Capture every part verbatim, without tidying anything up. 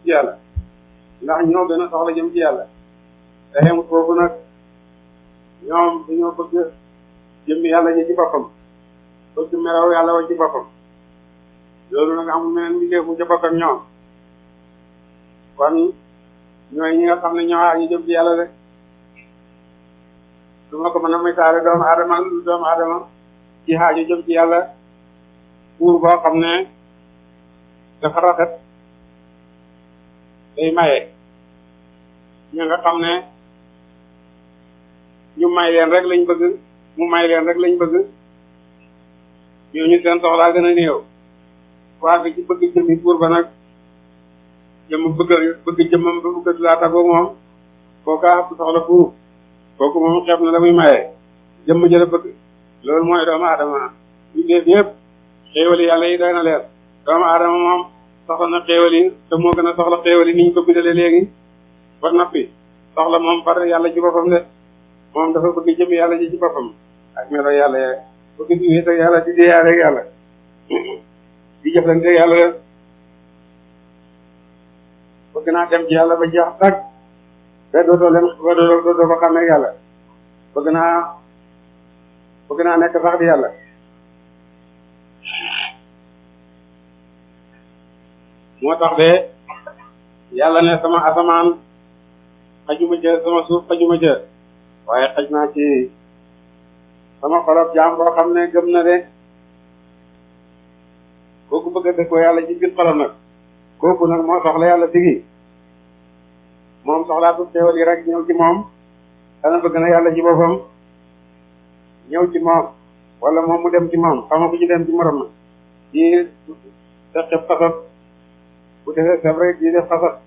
ci yàlla ndax ñoo gën a soxla jëm ci yàlla te xemut foofu nag ñoom dañoo bëgg jëm yàlla ji ci boppam bëgg melaw yàlla wa ci boppam loolu nag amul meneen mbindeef bu ca bokk ak ñoom kon ñooy ñi nga xam ne ñoo ñu jëm ci yàlla rek du ma ko mën a misaale doomu aadama lu doomu aadama ci xaaju jëm ci yàlla buur boo xam ne dafa rafet day maye ñi nga xam ne ñu may leen rek lañ bëgg mu may leen rek lañ bëgg ñooñu seen soxlaa gën a néew waa bi ci bëgg jëmmi buur ba nag jëmm bëgg bëgg jëmmam ba bëgg laa tagoo moom kooka ëpp soxla buur kooku moom xeeb na la muy maye jëmm jëla bëgg loolu mooy doomu aadama ñu def yëpp xéewali yàlla yi doy na leer doomu aadama moom soxla na xéewal yi te moo gën a soxla xéewal yi ni ñu ko bindale léegi ba noppi soxla moom par yàlla ci boppam de moom dafa bëgg jëm yàlla ji ci boppam ak melo yàlla ya bëgg di wéet ak yàlla di deeyaale ak yàlla di jëflante ak yàlla de bëgg naa dem ci yàlla ba jeex tag ba dootoo leen ba dootoo dootoo ko xamee yàlla bëgg naa bëgg naa nekk sax di yàlla moo tax de yàlla ne sama asamaan xajuma ca sama suuf xajuma ca waaye xaj naa ci sama xolof jaam boo xam ne gëm na de kooku bëgg a dëkkoo yàlla ci biir xolam nag kooku nag moo soxla yàlla tigi moom soxlaatu teewal yi rek ñëw ci moom dana bëgg na yàlla ci boppam ñëw ci moom wala moom mu dem ci moom xama ku ci dem ci morom na ci def xeb xasat bu defee seb rek di def xasat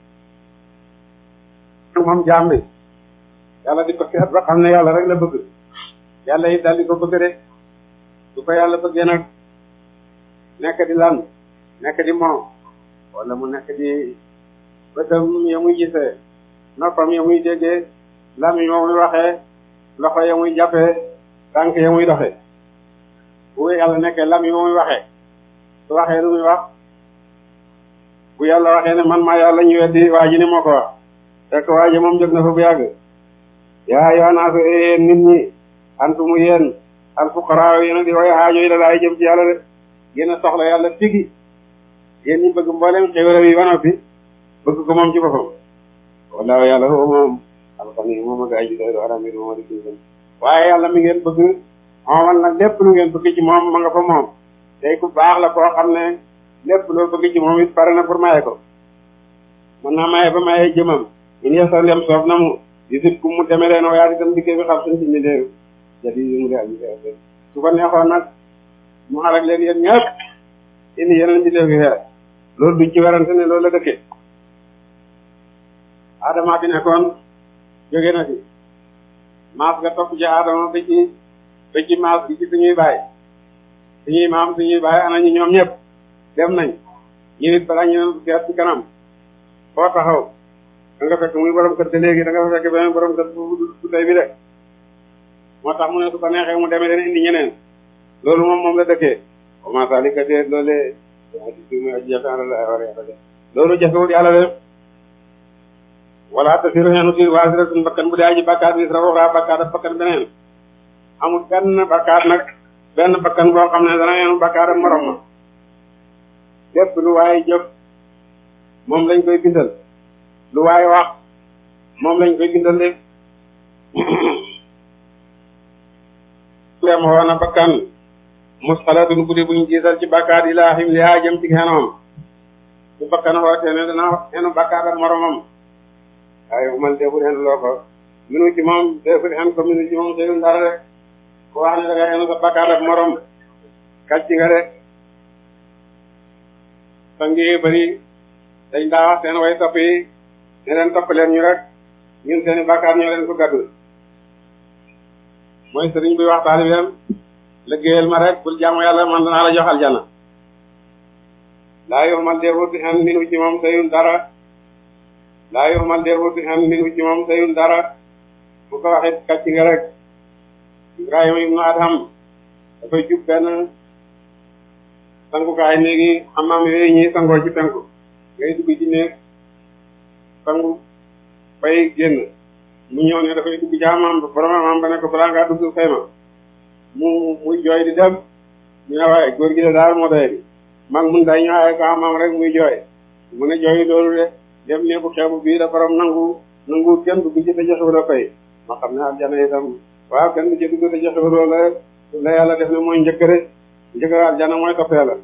moom jaam bi yàlla di ko seet ba xam ne yàlla rek la bëgg yàlla yi daal di ko bëgg de su ko yàlla bëggee nag nekk di lan nekk di moom wala mu nekk di bëtam ya muy gisee noppam ya muy déggee lamiñ ya muy waxee loxo ya muy jàppee tànk ya muy doxee bu yàlla nekkee lamiñ ya muy waxee su waxee lu muy wax bu yàlla waxee ne man maa yàlla ñu weddi waa ji ne moo ko wax fekk waa ji moom jóg na fa bu yàgg yaa yoo naa su yéen nit ñi antumu yéen al fuqaraa yéen a di way aajo yi la laay jëm ci yàlla de yéen a soxla yàlla tigi yéen ñi bëgg mboolem xéwal yi ba noppi bëgg ko moom ci boppam wallaahu yàlla foofu moom alxani moom ak ay ji doy do aram bi moom di kii waaye yàlla mi ngeen bëgg moomal nag lépp lu ngeen bëgg ci moom ma nga fa moom tey ku baax la koo xam ne lépp loo bëgg ci moom it pare na pour maye ko mën naa maye ba maye jëmam in yesa ndem soof na mu disib ku mu demee leen wayaa itam dikkee bi xam suñ ci mi déew jadi yi mu de aji su ko neexoon nag mu xarak leen yéen ñëpp indi yeneen bi def fi xeer loolu duñ ci werante ne loolu la dëkkee Adama bi nekkoon jóge na fi maas nga topp ci Adama ba ci ba ci maas bi ci suñuy baay suñuy maam suñuy baay ana ñu ñoom ñëpp dem nañ ñu nit balaa ñu seet ci kanam foo taxaw da nga fekk muy borom kër te léegi da nga fa fekk beneen borom kër bu bu tey bi de moo tax mu ne su ko neexee mu demee leen indi ñeneen loolu moom moom la dëkkee commencé ali ka dee loolee loolu jafewul yàlla de wala tasiru xeenu si waasiratun bakkan bu dee aji bakkaat bi sara waxraa bakkaat ak bakkan beneen amul benn bakkaat nag benn bakkan boo xam ne dana xeenu bakkaat ak morom ma lépp lu waaye jëf moom lañ koy bindal lu waaye wax moom lañ koy bindal de lem xoona bakkan musxalatun guddi buñ jiital ci bakkaat ilaa xim lihaa jëm ci xenoom bu bakkan xootee ne dana xenu bakkaat ak moromam waaye man deful xen loo ko minu ci moom deful xen ko minu ci moom seyul dara rek ko wax ne da nga xenu sa bakkaat ak morom kàcc nga de sangi bari dañ daa wax seen way topp yi ne leen topp leen ñu rek ñun seeni bakkaat ñoo leen ko gàddu mooy sëriñ bi wax taalibeem liggéeyal ma rek bul jaamu yàlla man danaa la jox aljana laa yoxmal defut xen minu ci moom seyul dara laa yoxmal defut xen minu ci moom seyul dara bu ko waxee kàcc nga rek Ibrahima ibnu Adham dafay jub benn sangukaay néegi xamaam yooyu ñuy sangoo ci penku ngay dugg ci néeg sangu bay génn mu ñëw ne dafay dugg jaamam boromam ba ne ko balaa ngaa dugg fay ma mu muy jooy di dem ñu ne waaye góor gi de daal moo doy di mag mun day ñëwaay ko amam rek muy jooy mu ne jooy loolu de dem ne bu xeebu bii da borom nangu nangu kenn dugg ci te joxewul fay ma xam ne aljana itam waaw kenn du ci dugg te joxewul la la yàlla def ne mooy njëkk rek njëkk aljana mooy toppee la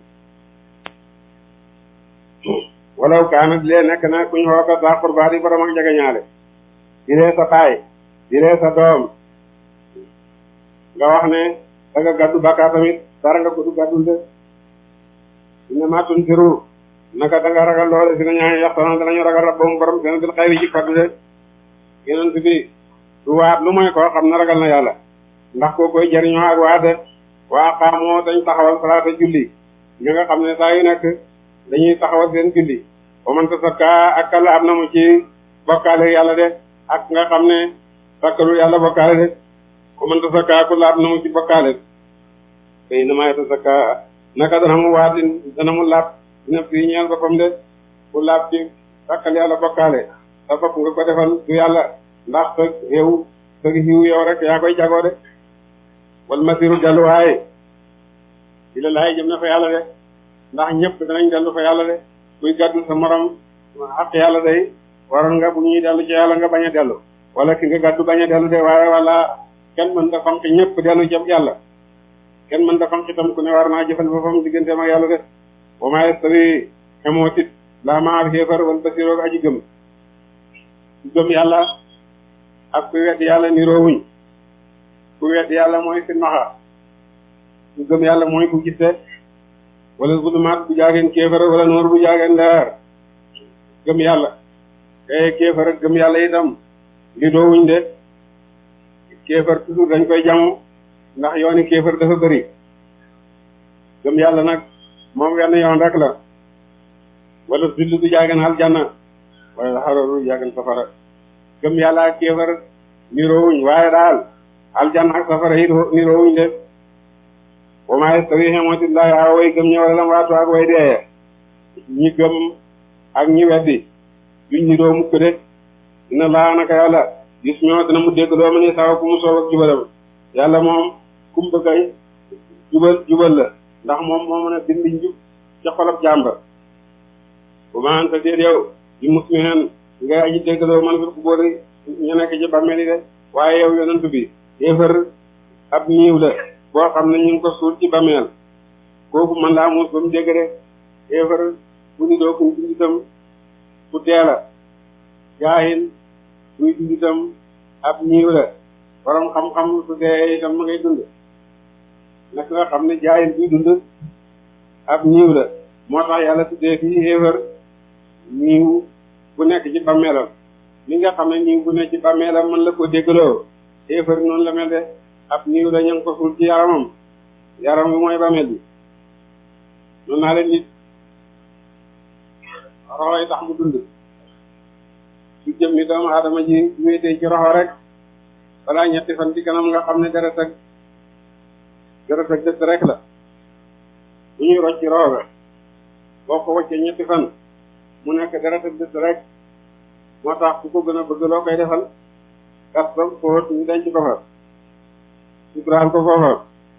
walaw kaanat lee nekk na kuñ xoo ko daa xurbaat yi borom ak jegeñaale di lee sa baay di lee sa doom nga wax ne da nga gàddu bàkkaar tamit dara nga ko du gàddul de dina matun siru naka da nga ragal loole si na ñaañu yaxtana danañu ragal rabboom borom seen bil xayri ci faddu de yeneen bi du waat lu mooy koo xam ne ragal na yàlla ndax koo koy jëriñoo ak waate waa xaamoo dañ taxawal salaata julli ñi nga xam ne saa yu nekk dañuy taxawal seen julli ba man ta sakka ak kala am na mu ci bokkaale yàlla de ak nga xam ne sakkalu yàlla bokkaale de ba man ta sakka ku la am na mu ci bokkaale tey na may ta sakka naka dana mu waat dana mu laab dina fii ñeel boppam de ku laab ci sakkal yàlla bokkaale sa bopp nga ko defal du yàlla ndax sa xew sa xiw yow rek yaa koy jagoo de wal masiru delluwaay di la laay jëm na fa yàlla de ndax ñëpp danañ dellu fa yàlla de kuy gàddu sa morom xaq yàlla day waroon nga bu ñuy dellu ci yàlla nga bañ a dellu wala ki nga gàddu bañ a dellu de waaye wala kenn mën da fanq ñëpp dellu jëm yàlla kenn mën da fanq itam ku ne war naa jëfal boppam digganteem ak yàlla de wa maa yastawi xemootit laa ma al xéefar wal basiroog aji gëm ku gëm yàlla ak ku wedd yàlla niroowuñ ku wedd yàlla mooy silmaxa ku gëm yàlla mooy ku giste wala zulumaat bu jaageen kéefar wala noor bu jaageen leer gëm yàlla te kéefar ak gëm yàlla itam li doowuñ de kéefar toujours dañ koy jamu ndax yooni kéefar dafa bëri gëm yàlla nag moom wenn yoon rek la wala zillu du jaageen aljanna wala xararu du jaageen safara gëm yàlla ak kéefar niroowuñ waaye daal aljanna ak safara yi niroowuñ de wa maa yastawi xemootillahi a way gëm ñi wala lam waatu ak way deeye ñi gëm ak ñi weddi duñ niroo mukk de dina laa naka yàlla gis ñoo dina mu dégg loo ma ni sawa ku mu soob ak jubalam yàlla moom kum bëgg ay jubal jubal la ndax moom moo mën a dindi njub ca xolab jàmba bu ma anta déet yow di muslimen ngay aji dégg loo man fi ku boori ñu nekk ci bàmmeel yi de waaye yow yonent bi yéefar ab niiw la boo xam ne ñu ngi ko suul ci bàmmeel kooku man laa muus ba mu dégg de yéefar bu ni doo kuñ dindi itam ku teela jaahil buy dindi itam ab niiw la borom xam-xam su dee itam ma ngay dund naka nga xam ne jaahil buy dund ab niiw la moo tax yàlla tuddee fii yéefar niiw bu nekk ci bàmmeelam li nga xam ne niiw bu nekk ci bàmmeelam mën la ko déggloo yéefar noonu la mel de ab niiw la ñu ngi ko suul ci yaramam yaram bi mooy bàmmeel bi noonu naa leen nit roxo yi tax mu dund su jëm ni doomu aadama ji wéetee ci roxo rek balaa ñetti fan ci kanam nga xam ne deret ak deret ak dëtt rek la bu ñuy rocc ci roxo ga boo ko wàccee ñetti fan mu nekk deret ak dëtt rek moo tax ku ko gën a bëgg loo koy defal gas ba fóot ñu denc ko fa suturaal ko foofa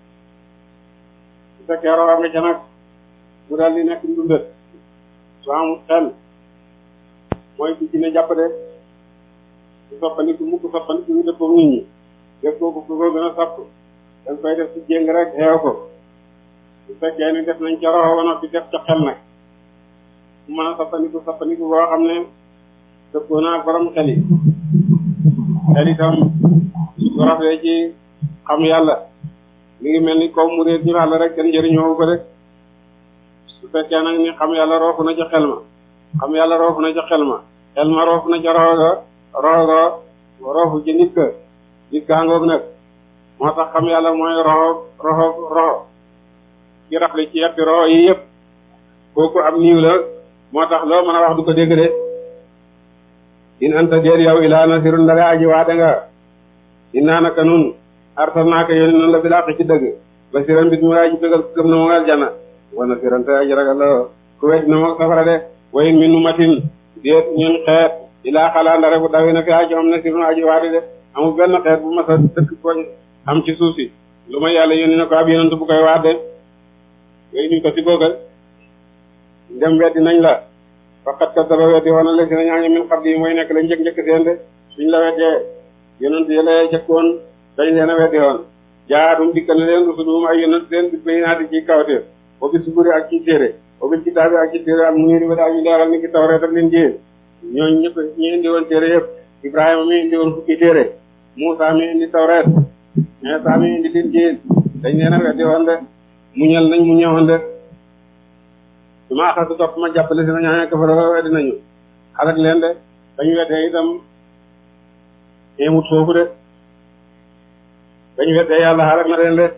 su fekkee roxo nga ca nag mu daal di nekk ndundat su amul xel mooy ku ci ne jàpp de su soppandiku mukk soppandiku ñu dëppoo nit ñi def ko ku ko gën a sopp dañ koy def ci jéng rek xeew ko su fekkee ni def nañ ca roxo ba noppi def ca xel nag mu mën a soppandiku soppandiku boo xam ne dëppoo naa ak borom xel yi xel itam su rafee ci xam yàlla mi ngi mel ni kaw mu réer ci xàll rek kenn njëriñoo ko de su fekkee nag ni xam yàlla roofu na ca xel ma xam yàlla roofu na ca xel ma xel ma roofu na ca roxo roxo roofu ci nit ka nit kaa ngoog nag moo tax xam yàlla mooy roxo roxo roxo ci rafle ci yetti roxo yi yëpp kooku am niiw la moo tax loo mën a wax du ko dégg de in anta déet yow ilaa nasirun ndare aji waate nga innaa naka nun arsalnaaka yónni noonu la bi laq ci dëgg basiran bit mu aji bégal ku gëm na mu aljana wa nasiran te aji ragal la ku wet na mu safara de wa in min ummatin déet ñun xeet ilaa xalaa ndare bu dawee na fi aji am na sirnu aji waadi de amul benn xeet bu mas a dëkk ko am ci suuf si lu may yàlla yónni na ko ab yonent bu koy waat de yooyu ñu ko si googal ndem weddi nañ la faqat ka daba weddi woon na la si na ñaaña min xam yi mooy nekk la njëkk njëkk seen de suñ la weddee yonent yi la jëkkoon dañ leen a weddi woon jaatum dikkal na leen rusulum ay yonent leen bi bay naa di ci kawte o bi suburi ak ci téere o bi kitaabi ak ci téere am mu ngi di ba ñu leeral ni ki tawreet ak leen jiyee ñooñu ñëpp ñi indi woon téere yëpp Ibrahima mi indi woon fukki téere Muusaa mi indi tawreet Iisaa mi indi Linjiil dañ leen a weddi woon de muñal nañ mu ñëwoon de su ma axasu topp ma jàppale si na ñaaña kafara weddi nañu xalak leen de dañu weddee itam éemut foofu de dañu weddee yàlla xalak na leen de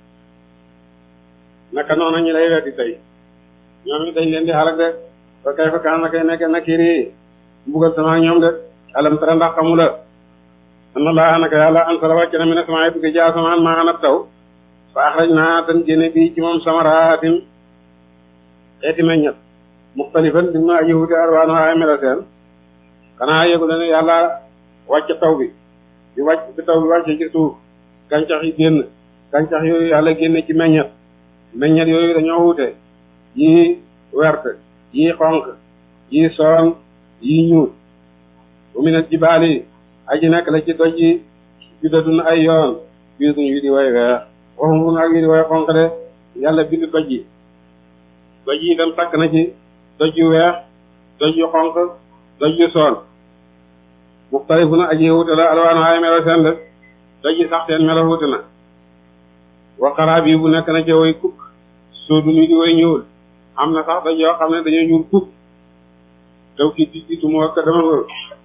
naka noonu ñu lay weddi tey ñoom it dañ leen di xalak de ba kay fa kaan na kay nekk nakiri mbugal sama ñoom de alam tara ndax xamula anna laa naka yàlla ansala wàcc na mi ne sama yëpp gi jaa samaan maa anab taw fa axraj naa tan génne bi ci moom samaraatin xeeti meññat muxtalifan dim na aji wuute arwaanu ay melo seen xanaa yëgu la ne yàlla wàcc taw bi di wàcc bi taw bi wàcce ci suuf gàncax yi génn gàncax yooyu yàlla génne ci meññat meññat yooyu dañoo wuute yii wert yii xonq yii soon yii ñuul bu minat jibaali aji nekk la ci doj yi judatun ay yoon biidun yu di way weex waxumrun ak yu di way xonq de yàlla bind doj yi doj yi itam takk na ci doj yu weex doj yu xonq doj yu soon muxtalifun aji wuute la alwaanu ay melo seen de doj yi sax seen melo wuute na waqaraa bi bu nekk na ci way kukk soodun yu di way ñuul am na sax doj yoo xam ne dañoo ñuul kukk taw ki di jiitu mu wakk dama ko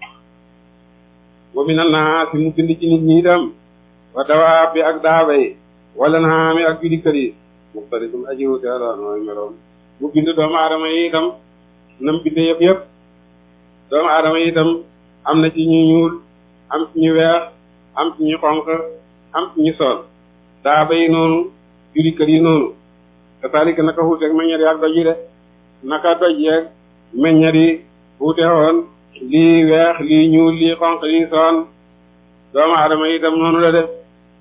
wa minal naa si mu bind ci nit ñi itam wa dawaa bi ak daaba yi wala naa mi ak bidi kër yi muxtalifun aji wuute alwaanu ay meloom mu bind doomu aadama yi itam nam bind yëpp yëpp doomu aadama yi itam am na ci ñu ñuul am ci ñu weex am ci ñu xonq am ci ñu sool daaba yi noonu bidi kër yi noonu kasaalika naka wuuteeg meññeet yi ak doj yi de naka doj yeeg meññeet yi wuute woon lii weex lii ñuul lii xonq lii soon doomu aadama yi itam noonu la def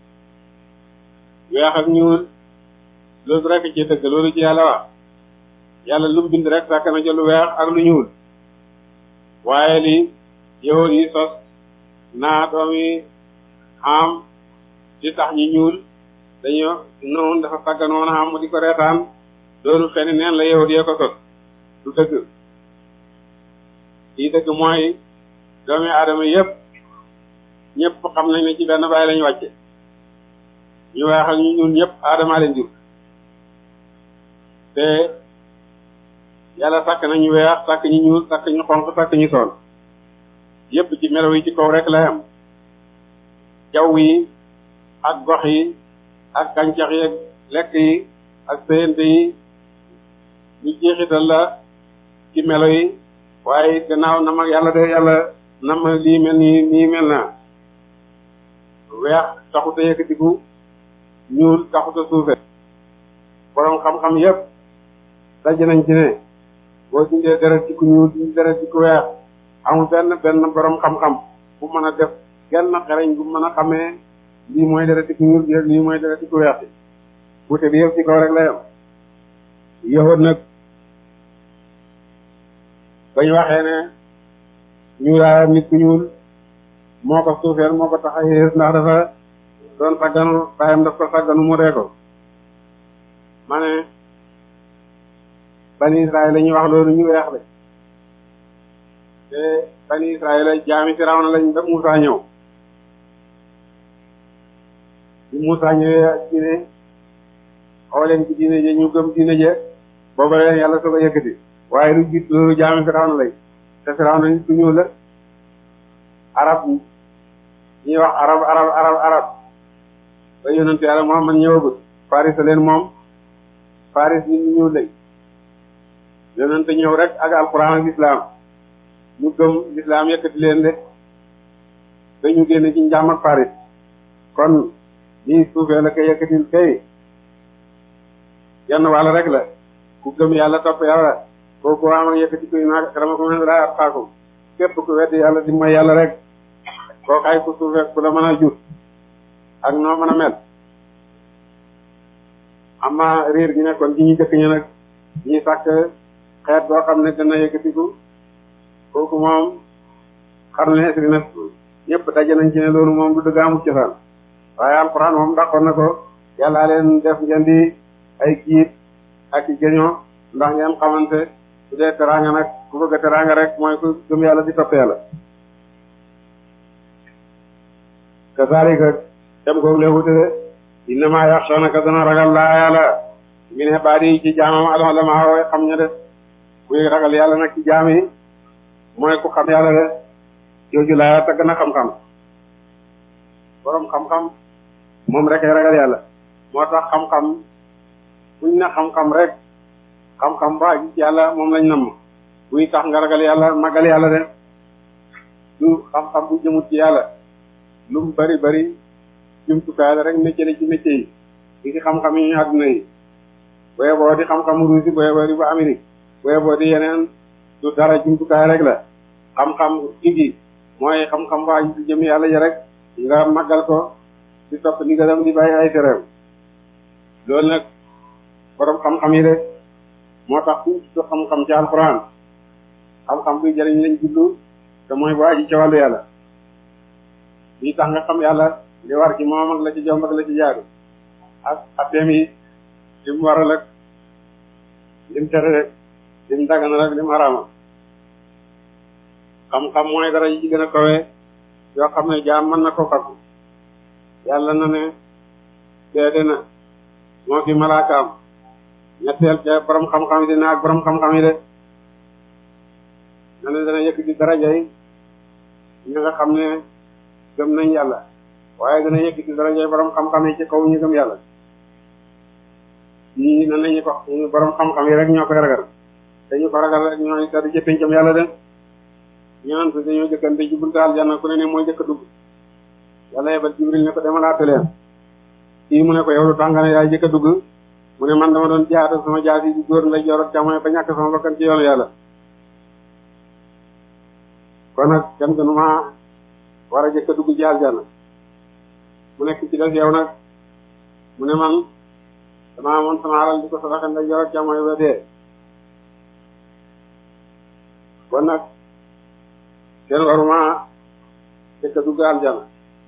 weex ak ñuul loolu rek ci dëgg loolu ci yàlla wax yàlla lu mu bind rek sàkk na jël lu weex ak lu ñuul waaye li yowoon yi sos naa doom yi am di tax ñi ñuul dañoo noonu dafa sàgganoon am mu di ko reetaan loolu fenn neen la yowoon yee ko sos du dëgg lii dëgg mooy doomi aadama yëpp ñëpp xam nañ ne ci benn baay lañu wàcce ñu weex ak ñu ñuul ñëpp aadama leen jur te yàlla sàkk na ñu weex sàkk ñu ñuul sàkk ñu xonq sàkk ñu soon yëpp ci melaw yi ci kaw rek lay am jaww yi ak gox yi ak gàncax yi ak lekk yi ak séyante yi ñu jeexital la ci melo yi waaye gannaaw na mag yàlla de yàlla na ma lii mel nii nii mel naa weex taxut a yëkkatiku ñuul taxut a suufe borom xam-xam yëpp daje nañ ci ne boo dindee deret ci ku ñuul dindi deret ci ku weex amul benn benn borom xam-xam bu mën a def genn xereñ bu mën a xamee lii mooy deret ci ku ñuul bi lii mooy deret ci ku weex bi wuute bi yëpp ci kaw rek la yam yowoon nag bañ waxee ne ñuulaayam nit ku ñuul moo ko suufeel moo ko tax a yées ndax dafa doon sagganu bàyyam daf ko sagganu mu ree ko ma ne bani Israël la ñuy wax loolu ñu weex de te bani Israël jaami Firawna lañ ba Muusaa ñëw bi Muusaa ñëwee ak diine xooleen ci diine je ñu gëm diine je booba leen yàlla soog a yëkkati waaye lu jiit loolu jaami Firawna lañ te Firawna nit ku ñuul la arab ñuy wax arab arab arab arab ba yonent yàlla Muhammad ñëwagul Faris leen moom Faris nit ñu ñuul lañ yonent ñëw rek ak alquran ak islam ñu gëm islam yëkkati leen de dañu génne ci njaam ak Faris kon lii suufee la koy yëkkatil kay yenn wàll rek la ku gëm yàlla topp yàlla kooku am ak yëkkati kuy naa karama ko mën laa atqaakum képp ku weddi yàlla di mooy yàlla rek kookaay ku suufee ku la mën a jur ak noo mën a mel. amma réer gi nekkoon ci ñu jëkk ñu nag ñi sàkk xeet boo xam ne dana yëkkatiku kooku moom xam ne si na ñëpp daje nañ ci ne loolu moom du dëgg amul cosaan waaye alxuraan moom dàqoon na ko yàllaa leen def ngeen di ay kiit ak i géñoo ndax ngeen xamante su dee teraanga nag ku bëgg a teraanga rek mooy ku gëm yàlla di topp yàlla. kasaalika dem googu lee wute de innamaa yaxshawnaka dana ragal laa yàlla min ibaadihi ci jaamam al-ulamaa way xam ña de kuy ragal yàlla nag ci jaam yi mooy ku xam yàlla de jooju laa tagg na xam-xam borom xam-xam moom rek ay ragal yàlla moo tax xam-xam buñ na xam-xam rek xam-xam ba ci yàlla moom lañ namm buy tax nga ragal yàlla magal yàlla de du xam-xam bu jëmut ci yàlla lu mu bari bari jumtukaay la rek métier la ci métier yi di ci xam-xam yi ñu àdduna yi boye boo di xam-xamu Russie boye boo di bu Amérique boye boo di yeneen du dara jumtukaay rek la xam-xam tigi mooy xam-xam waa ji jëm yàlla ji rek nga màggal ko di topp ndigalam di bàyyi ay tereem loolu nag borom xam-xam yi de moo tax fu ci xam-xam ci alxuraan xam-xam buy jëriñ lañ jublu te mooy bu aji ci wàllu yàlla lii tax nga xam yàlla li war ci moom ak la ci jomb ak la ci jaaru ak atteem yi li mu waral ak li mu tere rek li mu daganal ak li mu xaraama xam-xam mooy dara yi ci gën a kawe yoo xam ne jaam mën na ko faggu yàlla na ne seede na moo fi malaakaam ñetteel ca borom xam-xam yi dina ak borom xam-xam yi de na ne dana yëkk di daraja yi ñi nga xam ne gëm nañ yàlla waaye dana yëkk di daraja yi borom xam-xam yi ci kaw ñu gëm yàlla ñii nan lañu ko borom xam-xam yi rek ñoo koy ragal te ñu ko ragal rek ñooy tedd ci pencam yàlla de ñaan te dañoo jëkkante ci buntu aljanna ku ne ne mooy jëkk a dugg yàlla yebal Jibril ne ko demalaate leen kii mu ne ko yow lu tax nga ne yaay jëkk a dugg mu ne man dama doon jaata sama jaasi di góor nday joor ak càmmoñ ba ñàkk sama bakkan ci yoonu yàlla kon nag kenn gënu maa war a jëkk a dugg ci aljanna mu nekk ci des yow nag mu ne man dama amoon sama alal di ko sadaxe nday joor ak càmmoñ ba dee kon nag kenn waruma jëkk a dugg aljanna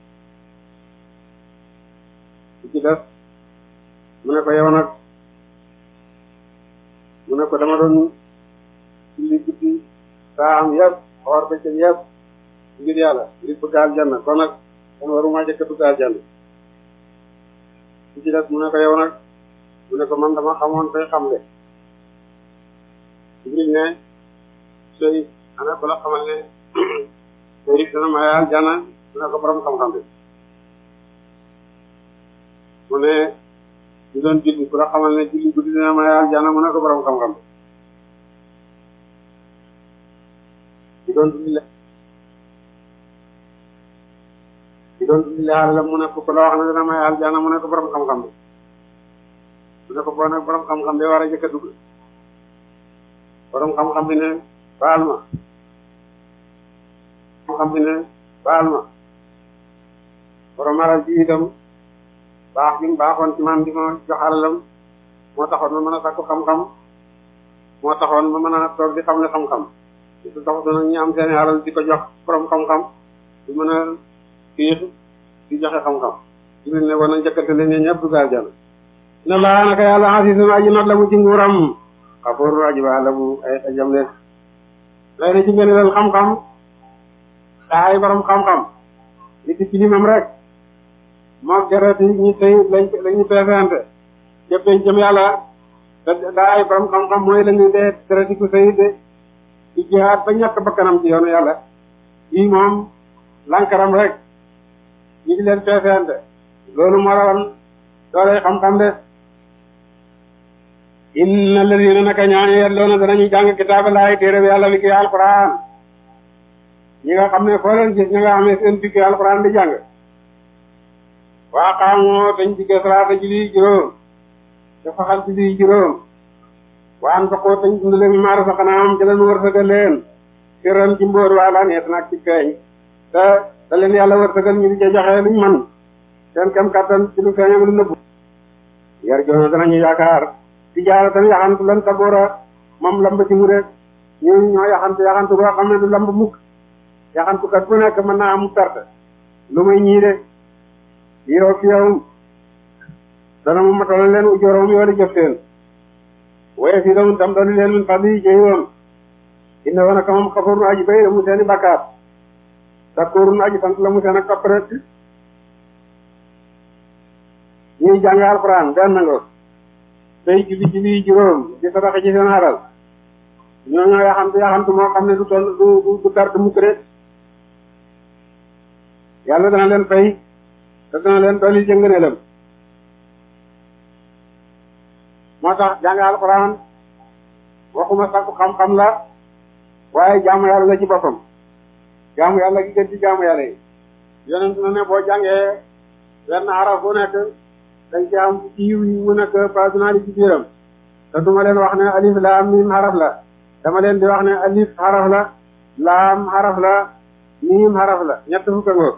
ci ci des mu ne ko yow nag mu ne ko dama doon julli guddi saa am yëpp xoor bëccëg yëpp ngir yàlla ngir bëgg aljanna kon nag kenn waruma jëkk a dugg aljanna ci ci des mu ne ko yow nag mu ne ko man dama xamoon tey xamle Jibril ne sooy ana ko la xamal ne sooy dana may aljanna mu ne ko borom xam-xam bi mu ne ñu doon julli ku la xamal ne julli guddi dina may aljanna mu ne ko borom xam-xam bi ñu doon julli la ñu doon julli la la mu ne ko ku la wax ne dina may aljanna mu ne ko borom xam-xam bi mu ne ko boo nag borom xam-xam bi war a jëkk a dugg borom xam-xam bi ne baal ma xam bi ne baal ma borom alal ji itam baax bi mu baaxoon ci man di ma jox alalam moo taxoon ma mën a sakku xam-xam moo taxoon ma mën a toog di xam ne xam-xam su taxutoon nag ñi am seeni alal di ko jox borom xam-xam di mën a fiix di joxe xam-xam Jibril ne woon na njëkkante leen ñe ñëpp dugg aljanna inna laa naka yàlla asiisun aji not la mu ci nguuram xafuur aji baax la mu ay xajam leen lay na ci ngëneelal xam-xam daa ay borom xam-xam nit ci limam rek moom deret yi ñu tey lañ lañu présenté jëpp dañ jëm yàlla daa ay borom xam-xam mooy la ñu dee deret yi ku sëy de di jihaad ba ñàkk bakkanam ci yoonu yàlla yi moom lankaram rek ñu ngi leen présenté loolu moo rawan dooley xam-xam de inna alladina naka ñaañu yelloona danañu jàng kitaaba laay téere bi yàlla li ki alquran ñi nga xam ne foo leen gis ñi nga xam ne seen fikki alquran di jàng waa xaamoo dañ diggee salaata julli juróom te faxal julli juróom waan fa koo tañ dundale mi maara sa xanaam jëleen wërsëgal leen sirran ci mbóor wala neet nag ci feeñ te te leen yàlla wërsëgal ñu di ca joxe luñ man seen kam kattan ci lu feeñ ak lu nëbbu yar joona danañu yaakaar ci jaara tan yaxantu lan taboora moom lamb ci mu rek ñu ñoo yaxantu yaxantu boo xam ne du lamb mukk yaxantukat bu nekk mën naa am perte lu may ñii de yiroo fi yow dana mu matal leen u joroom yooli jëf seen waye si doon tam doon leen min fadli jëy woon inna woon ak moom xafoor nu aji bay la mu seeni bakkaat sakkoor nu aji sant la mu seen ak topp rek ñuy jàng alxuraan benn nga tey julli julli juróom di sadaxa ci seen alal ñoo ñoo yaxantu yaxantu moo xam ne du toll du du tard mukk rek yàlla dana leen fay te dana leen dolli jëngëneelam moo tax jàng alxuraan waxuma sakku xam-xam la waaye jaamu yàlla la ci boppam jaamu yàlla gi gën ci jaamu yàlla yi yonent na ne boo jàngee wenn araf bu nekk dañ ci am ci yiw yi mu nekk personnalité ci biiram te duma leen wax ne alif laam miim xaraf la dama leen di wax ne alif xaraf la laam xaraf la miim xaraf la ñett fukk ngoo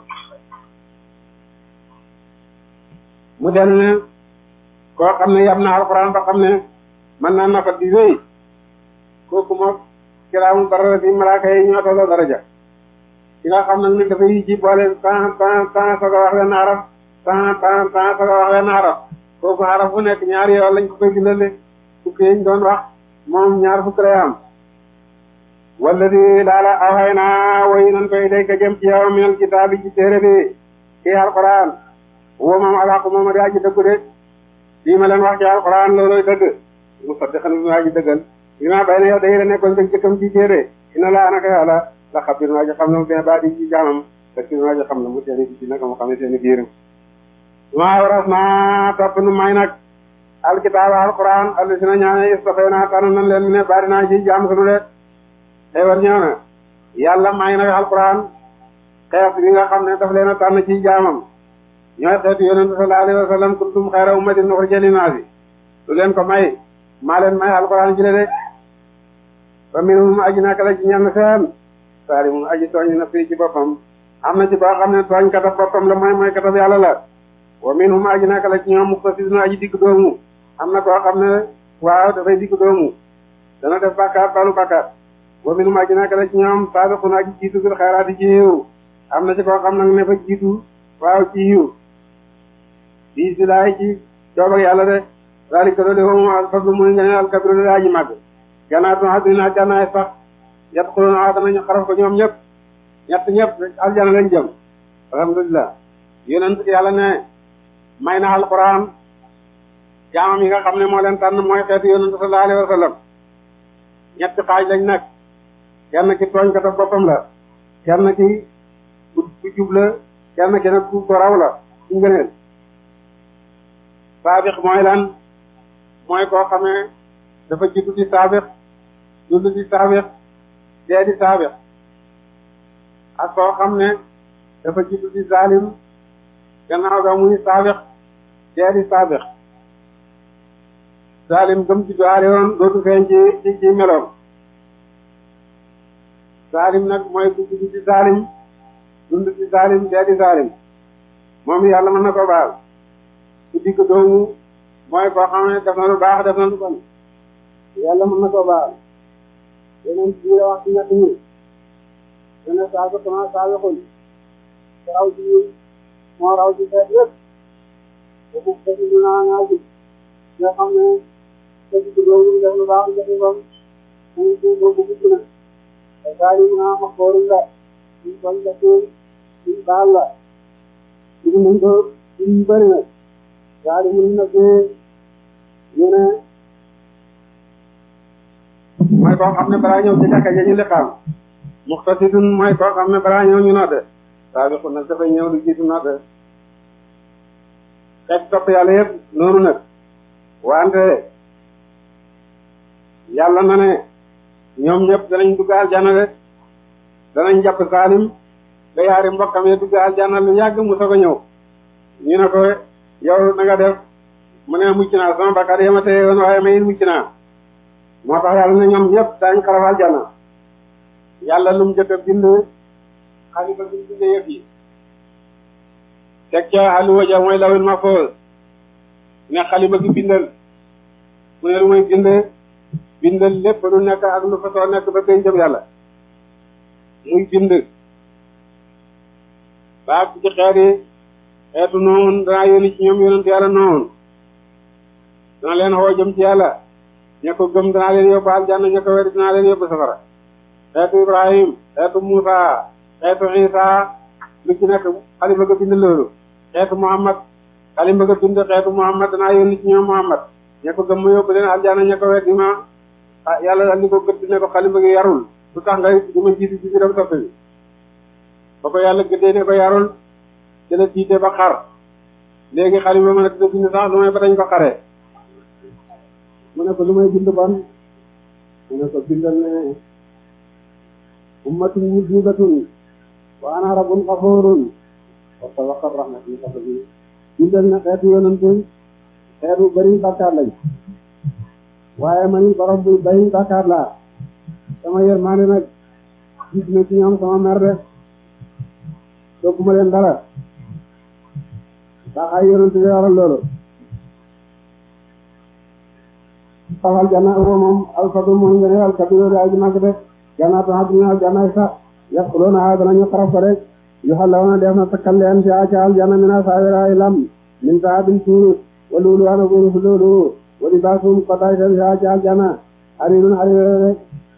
mu dellu ne koo xam ne yam na alxuraan ba xam ne mën naa nafat di wéy kooku moom kiraamu barara fi malaaka yi ñoo tolloo daraja ki nga xam nag ne dafay ji boole temps temps temps soog a wax wenn araf temps temps temps soog a wax wenn araf kooku araf bu nekk ñaari yoon lañ ko koy bindale fukk yi ñu doon wax moom ñaar fukk lay am wala di daala awxay naa woy nan koy day ka jëm ci yow minal kitaabi ci téere bi kii alxuraan woo moom alxaqu moom di aji dëggu de lii ma leen wax ci alxuraan looloy dëgg mu saddiqan bi ma aji dëggal bi ma bay na yow day la nekkoon dëgg jëkkam ci téere ina laa naka yàlla la xabir ma aji xam na mu bien ba di ci jaamam te kii ma aji xam na mu seeni bi ci naka mu xam ne seeni biir maa waras naa topp nu may nag alkitaaba alxuraan alli si na ñaane istafay naa tànn nan leen ne bari naa ci jaam sunu de tey war ñëw na yàlla may nag alxuraan xeex bi nga xam ne daf leen a tànn ci jaamam ñooy xeetu yonent sallallahu alayhi wa sallam kuntum xayra ummatin uxrijat linnaasi lu leen ko may maa leen may alxuraan ji le de fa minhum aji naka la ci ñenn seen saalimun aji tooñ na fii ci boppam am na ci koo xam ne tooñ katab boppam la mooy mooy katab yàlla la wa minhum aji naka la ci ñoom muqtasidun aji digg doomu am na koo xam ne waaw dafay digg doomu dana def bàkkaar balu bàkkaar wa minhum aji naka la ci ñoom saabiqun aji jiitu bil xayraati ci yiw am na ci koo xam nag ne fa jiitu waaw ci yiw bii si laay ci coob ak yàlla de zalika loolu moom alfadlu muy nga ne alkabiru de aji màgg jannaatu adnin jannaay sax yadxuluuna danañu xaraf ko ñoom ñëpp ñett ñëpp aljana lañ jëm alhamdulillah yonent yàlla ne may na alquran jaamam yi nga xam ne moo leen tànn mooy xeetu yonent sallallahu alayhi wa sallam ñetti xaaj lañ nag kenn ki tooñ ko boppam la kenn ki ku jub la kenn ki nag ku ko raw la ci ngëneel saabiq mooy lan mooy koo xamee dafa jiitu di saabiq dund di saabiq dee di saabiq ak koo xam ne dafa jiitu di zalim gannaaw ga muy saabiq dee di saabiq zalim gëm ci doole woon dootu feeñ ci ci ci meloom zalim nag mooy ku jiitu di zalim dund di zalim dee di zalim moom yàlla mën na ko baal ku digg doomu mooy koo xam ne def na lu baax def na lu bon yàlla mën na ko baal yeneen ci la wax ci ñett ñi dana saaga comment saaga xol raw ci moo raw ci xeet yëpp boobu xeet yi naa naa ji nga xam ne ku digg doomu def lu baax def lu bon mu ci boobu gudd na te saali mu naa ma xooru la ñu kon la tuur ñu baal la dugg nañ ko ñu bëri na saali mu na fee ñu ne mooy koo xam ne balaa ñëw ci jàkka ja ñu liqaam muxtasidun mooy koo xam ne balaa ñëw ñu nodde saabiqun nag dafay ñëw lu jiitu nodde xeet topp yàlla yëpp noonu nag wante yàlla na ne ñoom ñëpp danañ dugg aljanna de danañ jàpp saalim ba yaari mbokkam yi dugg aljanna lu yàgg mu soog a ñëw ñu ne ko yow na nga def mu ne mucc naa sama bakkaar yama teye woon waaye may mucc naa moo tax yàlla ne ñoom ñëpp daañ xaraf aljanna yàlla lum jëkk a bind xalifa bi bind yëf yi teg ca xaluwa ja mooy lawil mahfuz ne xalifa gi bindal mu ne lu muy bind bindal lépp lu nekk ak lu fa soo nekk ba koy jëm yàlla muy bind baa ci xeet yi xeetu noonu danaa yónni ci ñoom yonent yàlla noonu dana leen xoo jëm ci yàlla ña ko gëm danaa leen yóbbu aljanna ña ko wér danaa leen yóbbu safara xeetu Ibrahim xeetu Musa xeetu Isa lu ci nekk xalifa ga bind loolu xeetu Muhammad xalifa ga bind xeetu Muhammad danaa yónni ci ñoom Muhammad ña ko gëm ma yóbbu leen aljanna ña ko wér di ma yàlla daal ni ko gëdd ne ko xalifa gi yarul lu tax nga di ma jiitu ci biiram soppe bi ba ko yàlla gëddee ne ko yarul ci la jiite ba xar léegi xalifa ma ne dina bind sax lu may ba dañ ko xaree mu ne ko lu may bind ban mu ne ko bindal ne ummatun wujudatun wa ana rabbun ghafurun wa tawakkal rahmatin fadli bindal ne xeetu yonantu xeetu bari bàkkaar lañ waaye man borom bu bari bàkkaar laa sama yërmande nag gis na ci ñoom sama mer de dogguma leen dara ndax ay yonantu de waral loolu fafal janna uwo moom alfadu moom ngene alkabiru daa ji mag de jannaatu adnin aljanna sax yaquluna danañu xaraf ko rek yu xallawna def na takkal leen ci ca aljanna mina saawira ay lam min saabin suus wa luulu ana guru su loolu wa libaasum koday ten ci ca aljanna harirun harire rek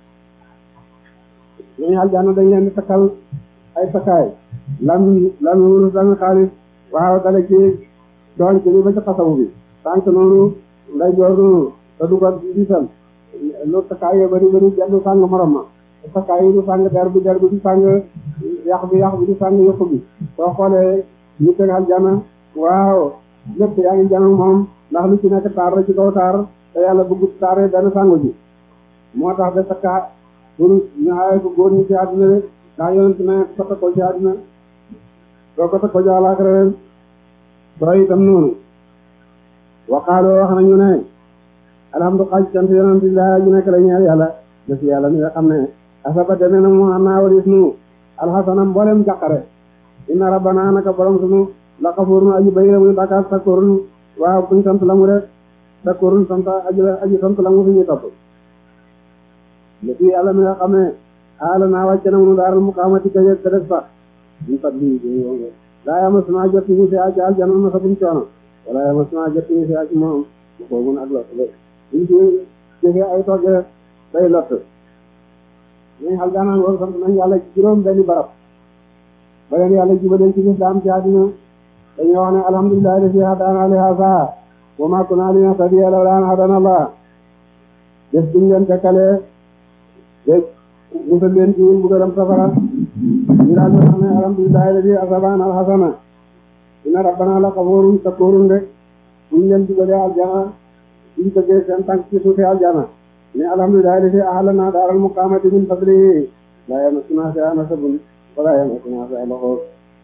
ñooñu aljanna dañ leen di takkal ay takkaay lam lam wurus lam xaalis waaw dale ci doon ci li ba ci xasabu bi tànk noonu nday joor noonu te du ko diisal lu takkaay yo bari bari du sàng morom ma takkaay yi du sàng der bi der bi du sàng yax bi yax bi du sàng yëpp bi soo xoolee ñu teg aljanna waaw lépp yaa ngi jàng moom ndax lu ci nekk taar la ci kaw taar te yàlla bëggut taaree benn sàngu ji moo tax ba takka pour ñu aaye ko góor ñi ci àdduna rek ndax yonent ne ko takkoo ci àdduna doo ko takkoo ci àllaaxira ren soo itam noonu waqaaloo wax nañu ne alhamdulilah sant yonent la ñu nekk la ñeel yàlla def yàlla mi nga xam ne asaba deme na mu naa walis nu alxasana mboolem jàqare inna rabbana naka borom sunu la xafuurun aji bay muy bàkkaar sakkoorun waaw kuñ sant la mu rek sakkoorun sant aji aji sant la mu fi ñu topp léegi yàlla mi nga xam ne xaala naa wàcce na mu daaral muqaamati ka yëg ka def sax ñu fat bi yonge laa yama suna jot ñu si aci aljana na sa buñ coono wala yama suna jot ñu si aci moom boobu ak lot ba buñ ci jëfee ay togge day lott ñuy aljana ngoor sant nañ yàlla ci juróom benn barab ba leen yàlla jubaleen ci lislaam ci àddina dañuy wax ne alhamdulillahi lazi hadaana li haza wa ma kunna linahtadiya lawla an hadana Allah def duñ leen tekkalee dég musal leen ci mbugalam safara ñu daal di wax ne alhamdulillahi lazi asabana alhasana inna rabbana la ghafurun shakurun de buñ leen jubalee aljana buñ tëggee seen tànk ci suufi aljana ne alhamdulillahi lazi ahlana daaral muqamati min fadlihi la yamassuna fiha nasabun wala yamassuna fiha lughub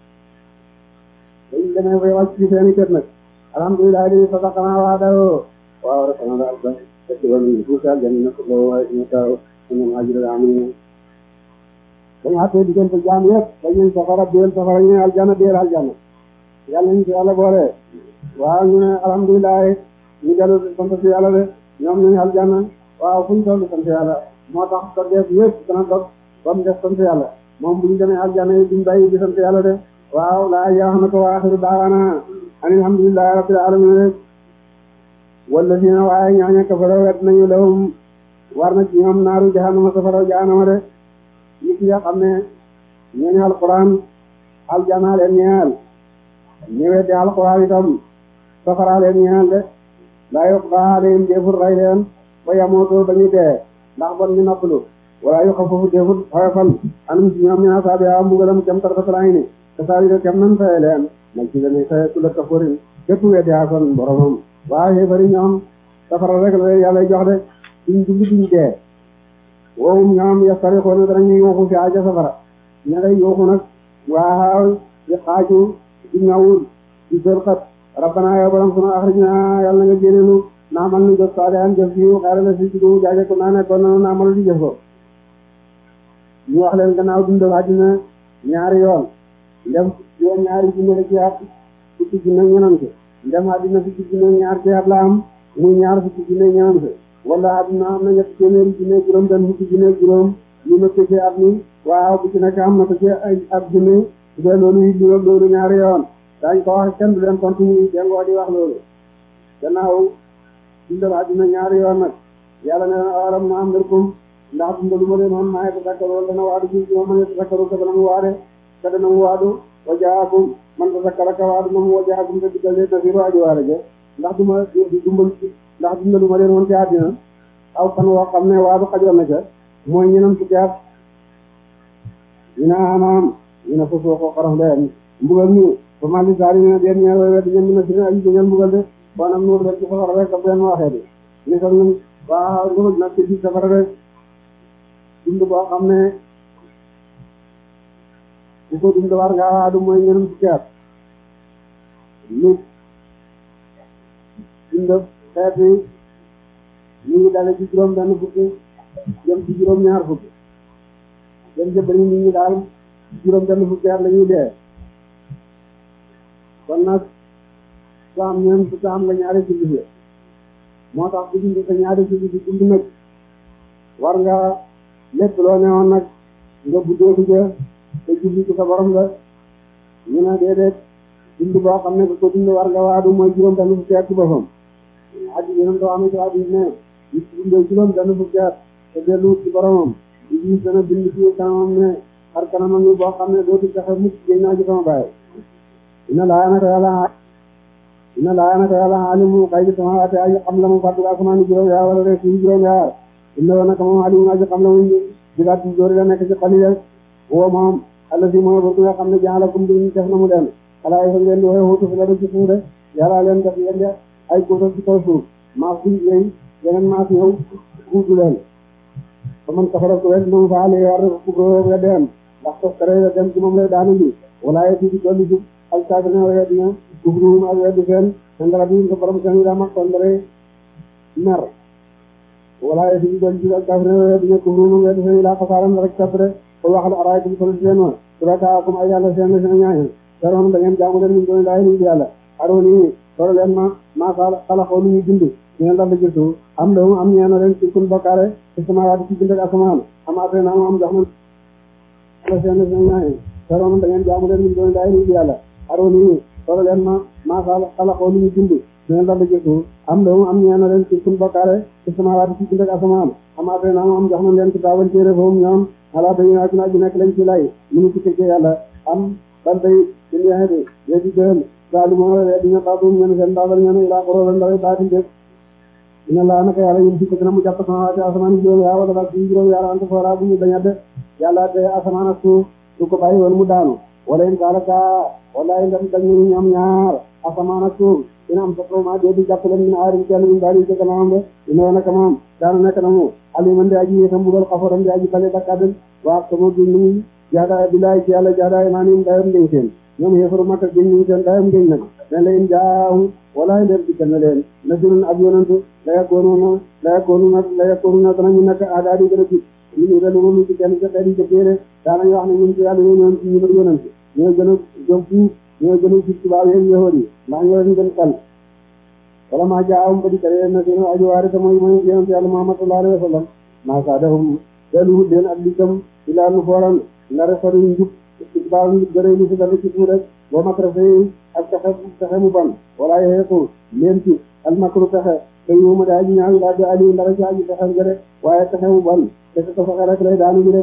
dañ demee fay wàcc ci seeni kër nag alhamdulillahi lazi sadaqana wa'dahu wa awrasana al-ardha yas'aluni suufi aljana naqulu wa intahu inam ajral amin dañu àttee diggante jaam yëpp dañuy safara déel safara ñu ne aljana déel aljana yàlla ñu ci yàlla boole waaw ñu ne alhamdulilah ñu dellu sant si yàlla de ñoom ñu ne aljana waaw fu ñu toll sant yàlla moo tax ko def yëpp dana dog ba mu def sant yàlla moom bu ñu demee aljana yi duñ bàyyi di sant yàlla de waaw laa yaa wax na ko wa axiru daawana an alhamdulillahi rabbil alamin rek wala si na waaye ñooñu kafaro wet nañu lawum war na ci ñoom naaru jahannama safara jahannama de nit nga xam ne ñooñu alquran aljana leen ñeel ñëwee di alquran itam safara leen ñeel de laa yuqda alayhim deful ray leen ba yamootoo ba ñu dee ndax bon ñu noppalu wala yu xafafu deful xoyofal anum ci ñoom ñaa saabi a mbugalam kem tarfatalaay ni te saa yi kem nan faye leen nag ci lene faye ku la kaforin képp weddi kon boromam waaw xéefari ñoom safara rek la leen yàlla jox de duñ dugg duñ dee woowum ñoom yastarixoona danañu yuuxu fi aja safara ña ngay yuuxu nag waaw di xaaju di ñawul di sërxat rabbana yow borom sunu axrijna yàlla na nga génneenu naamal nu jëf saalihan jëf jiw xayra la si ci du jaaje ko naa nekkoon nanu naamalu di jëf ko ñu wax leen gannaaw dundal àddina ñaari yoon ndem yoon ñaari junne la ci at fukki junne ñenant ndem àddina fukki junne ñaar ci at la am muy ñaar fukki junne ñenant wala àddina am na ñetti téeméeri junne juróom benn fukki junne juróom ñu nekk ci at mi waaw bu ci nekk am na ko ci ay at junne de loolu yi juróom loolu ñaari yoon daañ ko wax kenn du leen tontu ñu jengoo di wax loolu gannaaw dundal àddina ñaari yoon nag yàlla ne awalam na am ndarkum ndax dundalu ma leen woon maaye tasakkaru wala dana waadu ci ma mën a tasakkaru ka dana mu waade ka dana mu waadu wajaakum man tasakkara ka waadu moom wajaakum te diggal leen nasiru aji waare ja ndax du ma dumbal ndax dundalu ma leen woon ci àddina aw fan woo xam ne waadu xajoon na ca mooy ñeneen fukki at ñu ne amaam ñu ne foofu ko xaram leen mbugal ñu ba mali saari ñu ne deen ñeer way wet ñen ñu ne si ne aji dañal mbugal de bonam nuur leen ci safara rek daf leen ma waxee de ni sax ñun waaw nguur nag ci biir safara rek dund boo xam ne bu ko dund war ngaa waadu mooy ñeneen fukki at nit dund xeet yi ñu ngi dale ci juróom benn fukki jëm ci juróom ñaar fukki jëm jëbëri nit ñi daal juróom benn fukki at la ñuy dee kon nag su am ñeen fukki am nga ñaari julli moo tax bu dund sa ñaari julli bi dund nag war nga lépp loo ne woon nag nga buddeeku ja te julli ci sa borom la ñu ne déedéet dund boo xam ne ko dund war nga waadu mooy juróom benn fukki at ci boppam aji yéen doo amee ci aji ne nit dundee juróom benn fukki at te dellu ci boromam Iblis dana bind ci kanamam ne xar kanamam yi boo xam ne dootu taxe mukk génn naa ci sama baay ina laa naka yàlla ina laa naka yàlla alimu xaybi samaawaati aji xam la mu fàttu asamaan juróom yaar wala rek suuf juróom yaar ina wa naka moom alimu aji xam la mu jigaat ci jóori la nekk ci xali rek woo moom alla si mooy boobu nga xam ne jaalakum duñ def na mu leen xalaa yi fa ngeen di woy xuutu fi la def ci suuf de yàlla leen def ngeen de ay góotal ci kaw suuf maas buñ yey yeneen maas ñëw xuutu leen ba man kafara ko wet moom fa ale war ku ko nga dem ndax tos kare dem ci moom lay daanu bi wala yeti di dolli jub al saagina wa yedina kufruhum ak weddi seen ndara bi ko borom seen daa mag kon dare mer wala yeti di dolli jub al saagina wa yedina kufruhum weddi seen ila xasaaram rek sapre ko waxal araaytum solo seen wa surakaakum ay yàlla seen seen ñaañe daroon da ngeen jaamu leen min doon laay ni yàlla arooni solo leen ma ma xalaxoo lu ñuy dund ñeen dal ci suuf am la am ñeena leen ci kun bokkaale ci samaawaati ci bind ak asamaan amaatee naa am jox ma la seen seen ñaañe daroon da ngeen jaamu leen min doon laay ni yàlla arooni solo leen ma ma xalaxoo lu ñuy dund ñeen dal ci suuf am la am ñeena leen ci kun bokkaale ci samaawaati ci bind ak asamaan amaatee naa am jox ma leen ci taawal téere foofu ñoom ala dañu naa ci naaj bi nekk lañ ci lay mënu ci ci yàlla am ban day ci ñeexe bi yéegi dël daal moo la di ñu taatu ñu seen daal ñu ila ko ron dara daati def ina la naka yàlla ñu ci ko dina mu jàpp sama ci asamaan juróom yaa wala ba ci juróom yaa ante fora bu ñu daña de yàlla te asamaan ak suuf du ko bàyyi woon mu daanu wala in kalaka wala in dañ dañu ñoom ñaar asamaan ak suuf ina am sa ma de di jàpp leen min aari ci ñu daal ci kanam de ina naka moom daanu nekk na mu aliman de aji tam bugal xafaram de aji bale bakadal wa sama du ñu jaada billahi ci yàlla jaada maanaam dayam ngeen seen ñoom yéefaru Makka géñ ñu seen dayam ngeen nag len la in jaahu wala leen dikkal na leen nasurun ab yonantu la yakkoonuna la yakkoonuna la yakkoonuna danañu nekk aada di gën a jub ñu ñu relu lu ci kenn ca xeet yi jëkkeere daanañu wax ne ñun ci yàlla ñoo ñoon ci ñu bëgg yonantu ñoo gën a jom fuuf ñoo gën a jub tubaab yeeg yahood yi ndax ñoo leen gën xel wala maa jaawum ba di kare na seen aju waari te mooy mooy yonantu yàlla Muhammad sallallahu alayhi wa sallam maa saadahum delluwut leen ak liggam ilaa nu fooran ndare soriñ njub baaw ñu gërëy li si dara ci tuur rek boo makrafé ak pexe pexe mu ban wala yeeku leen ci al makru pexe te yu ma daa ji ñaaw daa di aliou ndara ci aji pexe nga de waaye pexe mu ban te ko fexe rek lay daanu bi rek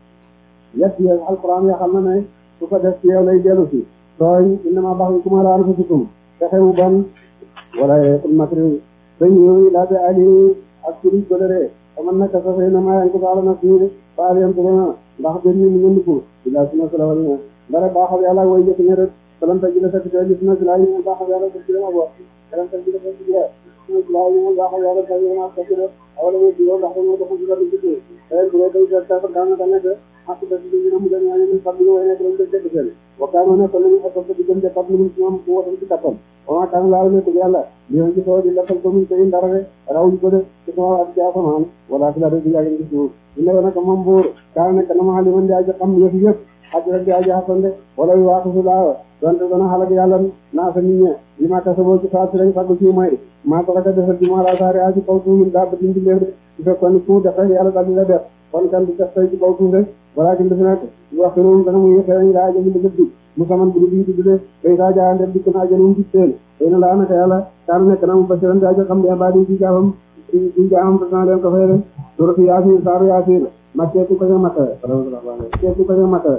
yet yi alquran ya xam na ne su ko def ci yow lay dellu si tooñ innama baxukum ala anfusikum pexe mu ban wala yeeku makru te yu daa di aliou ak turi golere aman naka sa fay na maa yanko saala na siire faal yam tugona ndax den ñu ngeen ko ila suna salawalina dara baaxal yàlla way jëf ñe rek salanta ji la fekk te li suna sila ñu baaxal yàlla ko ci ma bo salanta ji la fekk ci suna sila ñu baaxal yàlla ko ñu ma ko ci awala ñu di ndax ñu ko ci la ci ay bu day da ta da na da nekk ak da ci ñu mu dañ ñu fa ñu way nekk dañ ko def seen wa kaano na ko ñu ko ko di gëm de pat ñu ñu am ko won ci tapam oma kan laal ne yàlla li ci soo di lakkal ko mu tey dara de raw ko de ci ko ak jaafamaan wala ci la de yàgg ci suuf ne nag moom buur kaa nekk na ma li man daa xam yëf yëpp ak rek daa jaafande wala yu waaxu su laa donte dana xalak yàlla naa sa nit ñe li ma kasaboo ci saa si lañ fàggu ci mooy maa ko raka defal ci moo laa saari a ci kaw suuf daa ba dindi léef de su fekkoon ni ku defe yàlla daal di la def kon kan di def tey ci kaw suuf de walaa kin defi nekk wax noonu dana muy xeeñ laa jëmi dëgg bi mu saman budi bii tudde day saa jaande dikk naa jënum ci seen day na laa naka yàlla kaanu nekk na mu basiran daa jo xam ne baa di ci jaafam ci jaamam dana leen ko fay de suratu Yaasin saaru Yaasin makkeetu ko makka makkeetu ko makka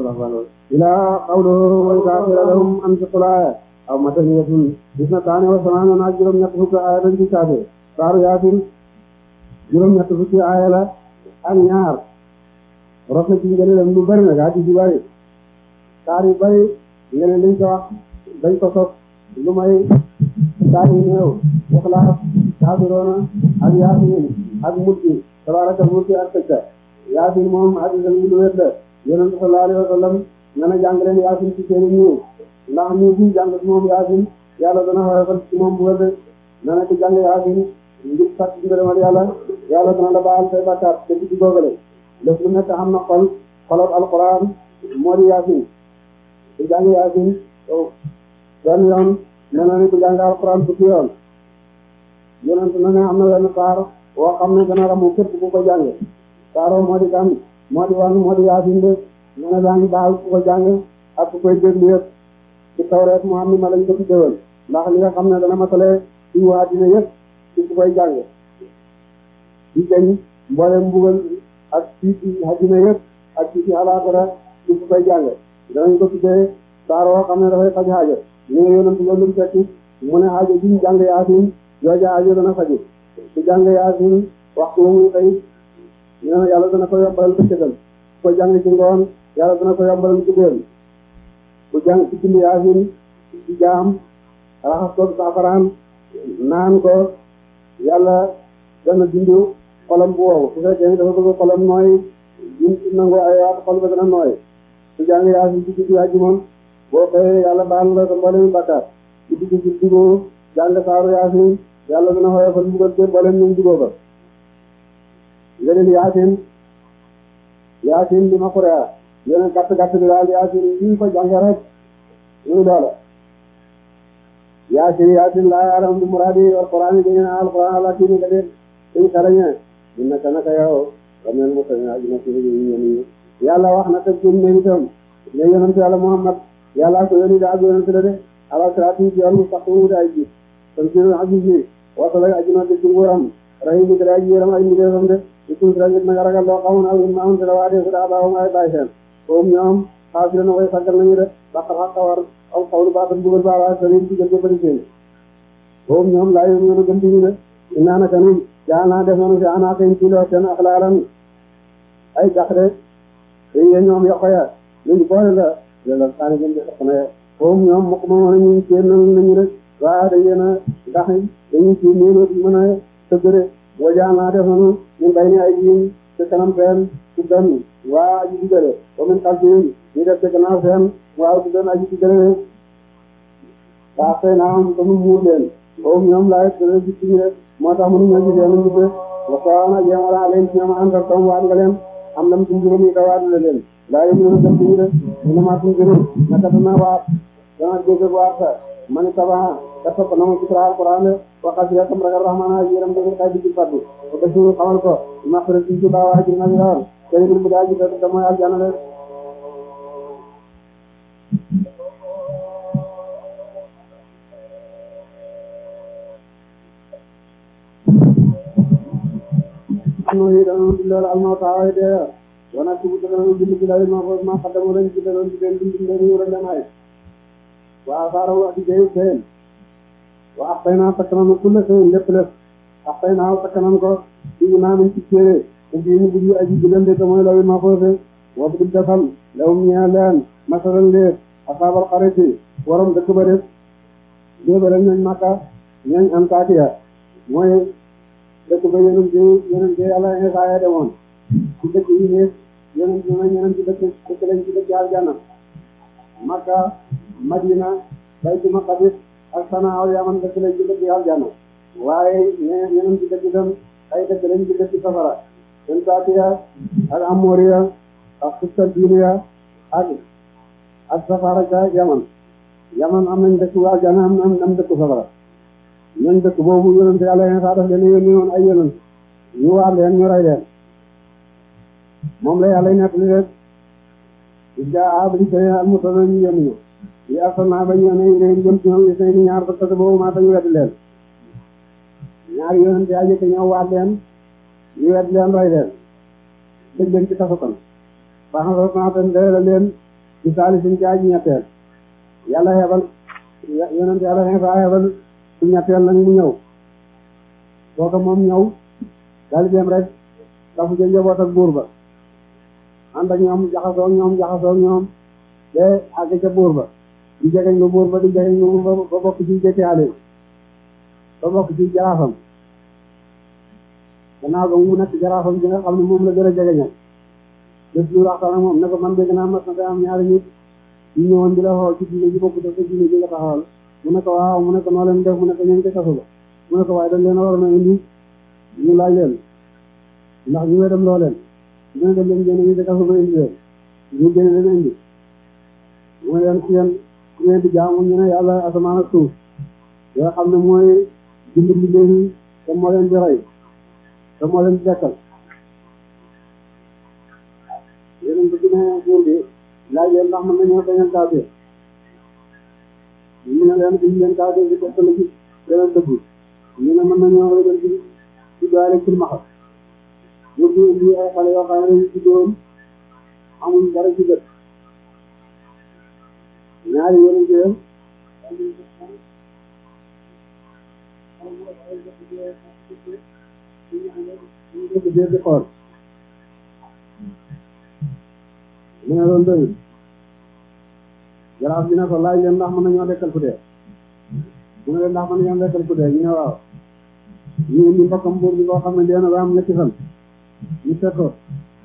ilaa qawluhu wa idhaa qiila lahum anfiqul aaya aw madaniyatun gis na taane wa samaanoon ak juróom ñett fukki aaya dañ ci saafe saaru Yaasin juróom ñett fukki aaya la ak ñaar rot na ci ngëneelam lu bari nag hadiis yu bari saar yu bari ngëneel liñ ko wax dañ ko sos lu may saar yu néew Ixlaas Kaafiruuna ak Yaasin ak Mulki tabaaraka mulki ak tëkka Yaasin moom hadiis am lu wér la Yonent sallallahu alayhi wa sallam nga ne jàng leen Yaasin ci seeni ñëw ndax ñu buñ jàng ci moom Yaasin yàlla dana xoyofal ci moom bu wér de na nekk jàng Yaasin ngir sàkk ngërëmal yàlla yàlla dana la baal say bakkaat te ci googale def lu nekk xam na xol xolot alquran moo di Yaasin ku jàng Yaasin benn yoon nee na ni ku jàng alquran fukki yoon Yonent na ne am na wenn saar woo xam ne dana ramu képp ku ko jàng saaro moo di kan moo di wan moo di Yaasin de nee na daa ngi baal ku ko jàng ak ku koy déglu yëpp ci Tawreet mu am ni ma lañ ko ci déwén ndax li nga xam ne dana matale ci waa dina yëpp ci ku koy jàng ci gañ mboolem mbugal ak ci ci àddina yëpp ak ci ci alaaxira ci ku koy jàng danañ ko tuddee saar woo xam ne dafay faj xaajo ñu ne Yonent lu mu fekk mu ne xaajo bi ñu jàng Yaasin jooja xaajo dana faju ku jàng Yaasin waxtu wu muy xëy ñu ne yàlla dana ko yombalal bëccëgal ku ko jàng ci ngoon yàlla dana ko yombalal guddeel ku jàng ci bind Yaasin ci jaam raxas ko saafaraan naan ko yàlla dana dindi xolam bu wow su fekkee ni dafa bëgg xolam nooy din nangoo ay waat xol ba dana nooy su jàng Yaasin ci diggu àjjuma boo xëyee yàlla baal nga ko mboolem bàkkaar ci diggu ci diggu jàng saaru Yaasin yàlla dana xoyofal mbugal te mboolem ñu digoo ko leneen Yaasin Yaasin li ma xurea yeneen gàtt gàtt bi daal Yaasin yi ko jànge rek ñu loola Yaasin Yaasin laa ya'lamu bi muraadi alquran yi ngeen alquran ala kii ni nga dee suñu xarañee ñu naka naka yow xam ngeen mo tañ aji na ci ñu yàlla wax na te jëm ne itam ne yonent yàlla Muhammad yàlla ko yónni daa yonent la de ala siraatin ci yoon mustaqim ay ji kon ci aziz ni wasala aji na ci nguuram rahim bi dara yaram ay mu defam de ci sun rek na ragal loo xamoon ak ma am dara waade ko daa baaw ay bay seen ko ñoom xaasira na way sagal nañu de bakar xaq war aw xawlu baatal bugal baala sëriñ ci gën ko bari seen ko ñoom laa yu ñu gën di ñu de inaana kanum jaana def nañu ci ana kay ci lo seen akhlaaran ay jaxre yi ñoom ya xoya ñu boole la la tane gën def na ko ñoom mo ko mo ñu ci nañu rek waa da yena ndax dañu ci neelo di mën a tëgëre boo jaana def nañu ñu bay ni ay yi ci kanam seen ci dan waa aji digale ko men kalti ñu def ci gannaaw seen waaw ci dan aji digale ba fay na am ko mu muur leen ko ñoom laay tëre ci ci rek moo tax mënu ñu leen ñu ko waxana jéem wala leen ci ñoom àndal tam waat nga leen am lam ci juróomi ka waat la leen laa yëngu ñu dem ci rek ñu ma ci juróom naka dana waat dana dégg waat man tabax dafa ko nangu ci Alquran waxal ci yatam ragal rahmana yiram de kay di faddu ko defu xamal ko ma xere ci ci baawa ci na yoon tay bu daa ji da moy aljana le no yi da no dilal alma taaway de wana ci bu da no bind bi lay ma ko ma xadamu lañ ci da no ci den bind ni wura damay wa faru wa di jey sen wa axtayna takkanam kulle seen lépp lépp axtayna takkanam ko ci naa nañ ci téere te bii ñu bugg aji digante te mooy lawi ma foose wa bu defal lawum ñaa leen masalan leer asaabal xariti waram dëkk ba def déebale ñañ Makka ñañ Antakiya mooy dëkk ba yeneen ci yeneen ci yàlla Isaa demoon ci dëkk yi ne yeneen ci ma ñeneen ci dëkk dëkk lañ ci dëkk aljanna Makka Madina Baytul Maqdis ak Sanaa Yaman dëkk lañ ci dëkk aljana waaye ñeneen ñeneen ci dëkk itam ay dëkk lañ ci dëkk safara seen Taatiya ak Amoriya ak Qustantiniya ak ak safara ca Yaman Yaman am nañ dëkk aljana am am am dëkk safara ñooñ dëkk boobu yonent yàlla yéen saa def leen yónni woon ay yonent ñu waar leen ñu rey leen moom la yàlla nekk li rek ja abri say al mutana ñu yónni ñu yi arsalna ba ñu ne leen jëm ci ñoom seen ñaar ba tëdd boobu maa tax ñu weddi leen ñaari yonent yaa jëkk ñëw waat leen ñu weddi leen rey leen dëj leen ci tasatan baax na tan dee leen ci saali suñ ci aji ñetteel yàlla xebal yonent yàlla xefa xebal ci ñetteel nag mu ñëw kooka moom ñëw daal di dem rek dafu ca njaboot ak buur ba ànd ak ñoom jaxasoo ñoom jaxasoo ñoom te àgg ca buur ba di jegeñ ba buur ba di jegeñ ba buur ba ba bokk ci jëkkaale ba bokk ci jaraafam gannaaw ga mu nekk jaraafam bi nga xam ne moom la gën a jegeñal def lu waxtaan ak moom ne ko man dégg naa mas na day am ñaari nit ñu ñëwoon di la xool ci diine ji bokk def diine ji nga taxawal mu ne ko waaw mu ne ko noo leen def mu ne ko ñeen ca kaso ba mu ne ko waaye dañ leen a waroon a indi ñu laaj leen ndax ñu wetam loo leen ñu ne dem leen génne ñu ca kaso ba indi leen ñu génne leen indi mu ne leen ku ngeen ku ngeen di jaamu ñu ne yàlla asamaan ak suuf yoo xam ne mooy dimbali bi léegi te moo leen di rey te moo leen di dekkal yéen ko dina buur bi laaj leen ndax mën nañoo dañal kaafir ñu ne leen duñ leen kaafir bi dekkal ci beneen dëgg ñu ne mën nañoo rëgal ci ci doole ci maxam ñu ngi indi ay xale yoo xam ne dañu ci doon amuñ dara ci bët ñaari yéen jëm ñu ngi di xool mu ne loolu doyul jaraaf bi ne ko laaj leen ndax mën nañoo dekkal ku dee mu ne leen ndax mën nañoo dekkal ku dee ñu ne waaw ñu indi mbokkam buur bi boo xam ne dee na ba am ñetti fan ñu teg ko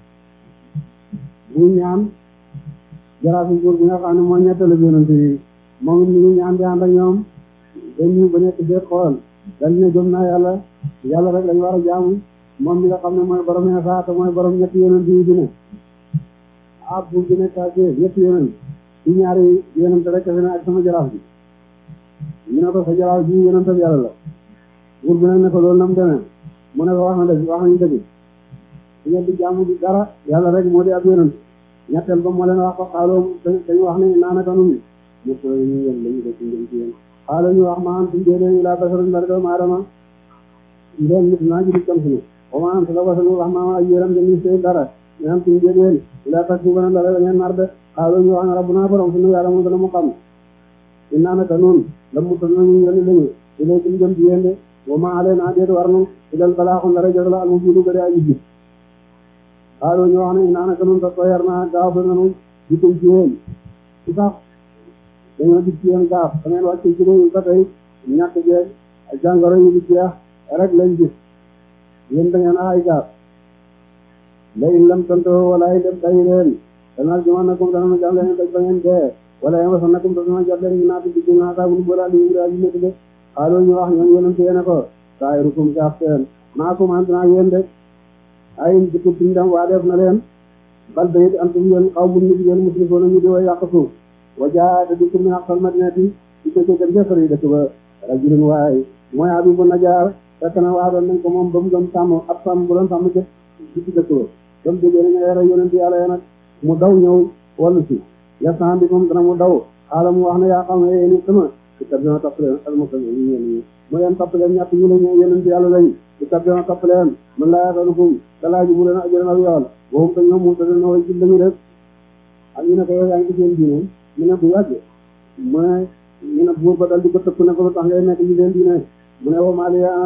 muy ñaan jaraaf yi buur bi nga xam ne mooy ñetteelu yonent yi moom it ñu ngi ñaan di ànd ak ñoom dañu ba nekk déet xool dañ ne gëm naa yàlla yàlla rek lañ war a jaamu moom mi nga xam ne mooy borom Iisaa te mooy borom ñetti yonent yi di ne ah buur bi nekk ak ñetti yonent ci ñaari yonent rek fi ne ak sama jaraaf bi ñu ne ko sa jaraaf bi yonent ak yàlla la buur bi nag ne ko loolu nam demee mu ne ko wax na dëgg wax nañu dëgg su ngeen di jaamu di dara yàlla rek moo di ab yonent ñetteel ba moo leen wax ko xaaloo dañu wax ne naanaka nun ñëpp ñu yéen lañu def ngeen ci yéen xaaloo ñu wax ma am tuñ déedéen laa basarun bari doomu aadama ndeen nit naa judi kam sunu o ma am sa la wasalu wax ma ak yéram jëmi sey dara ñu am tuñ déedéen laa tax bu gën a dara da ngeen nar de xaaloo ñu wax ne rabbuna borom sunu yàlla mu dana mu xam i naanaka nun la mu tan nañu yéen lañu di lay kum jëm ci yéen de wa ma alee naa déet war nu ilal balaaxum dara jot la al mu buudu gëde aji ji xaaloo ñu wax ne naanaka nun sa toyar naa gaaw fa nanu jitum ci yéen ci sax dañoo gis ci yéen gaaf da ngeen wàcc ci réew ba tey ñàkk jeeg jàngoro yu bi jeex rek lañ gis yéen da ngeen ay gaaf léegi lam tontoo wala ay dem tay leen danaa juma nakum dana ma jàmm leen daj ba ngeen dee wala yema sax nakum dana ma jàpp leen naati digg naata bu bola li ngi aji métti de xaaloo ñu wax ñoom yonent yéene ko saay rukum gaaf teen maakum ant naa yéen de ay dikub tindam waa def na leen bal bayit antum yéen xaw mu nit yéen muslifoona ñu di way yàq suuf wajaa te dikkum min aqsal madinati ci ko gën jëfër yi dëkk ba rajulun waay mooy Habibu Najaar fekk na waa doon nañ ko moom ba mu doon sàmm ab sàmm bu doon sàmm ci ci dëkk ba ba mu déggee nañu yore yonent yàlla ya nag mu daw ñëw wallu si yasaan bi moom dana mu daw xaala mu wax ne yaa xam ne yéen it sama ci tab dina topp leen almuslim ñu ñeen ñi mu leen topp leen ñett ñu la ñëw yonent yàlla lañ ci tab dina topp leen man laa yasalukum dalaaji bu leen ajran aw yool boobu te ñoom mu te leen way ci lañu def ak ñu ne ko yow yaa ngi ci seen diine mu ne bu yàgg mu ne ñu ne buur ba dal di ko tëkk ne ko lu tax ngay nekk ci seen diine mu ne wa maaliya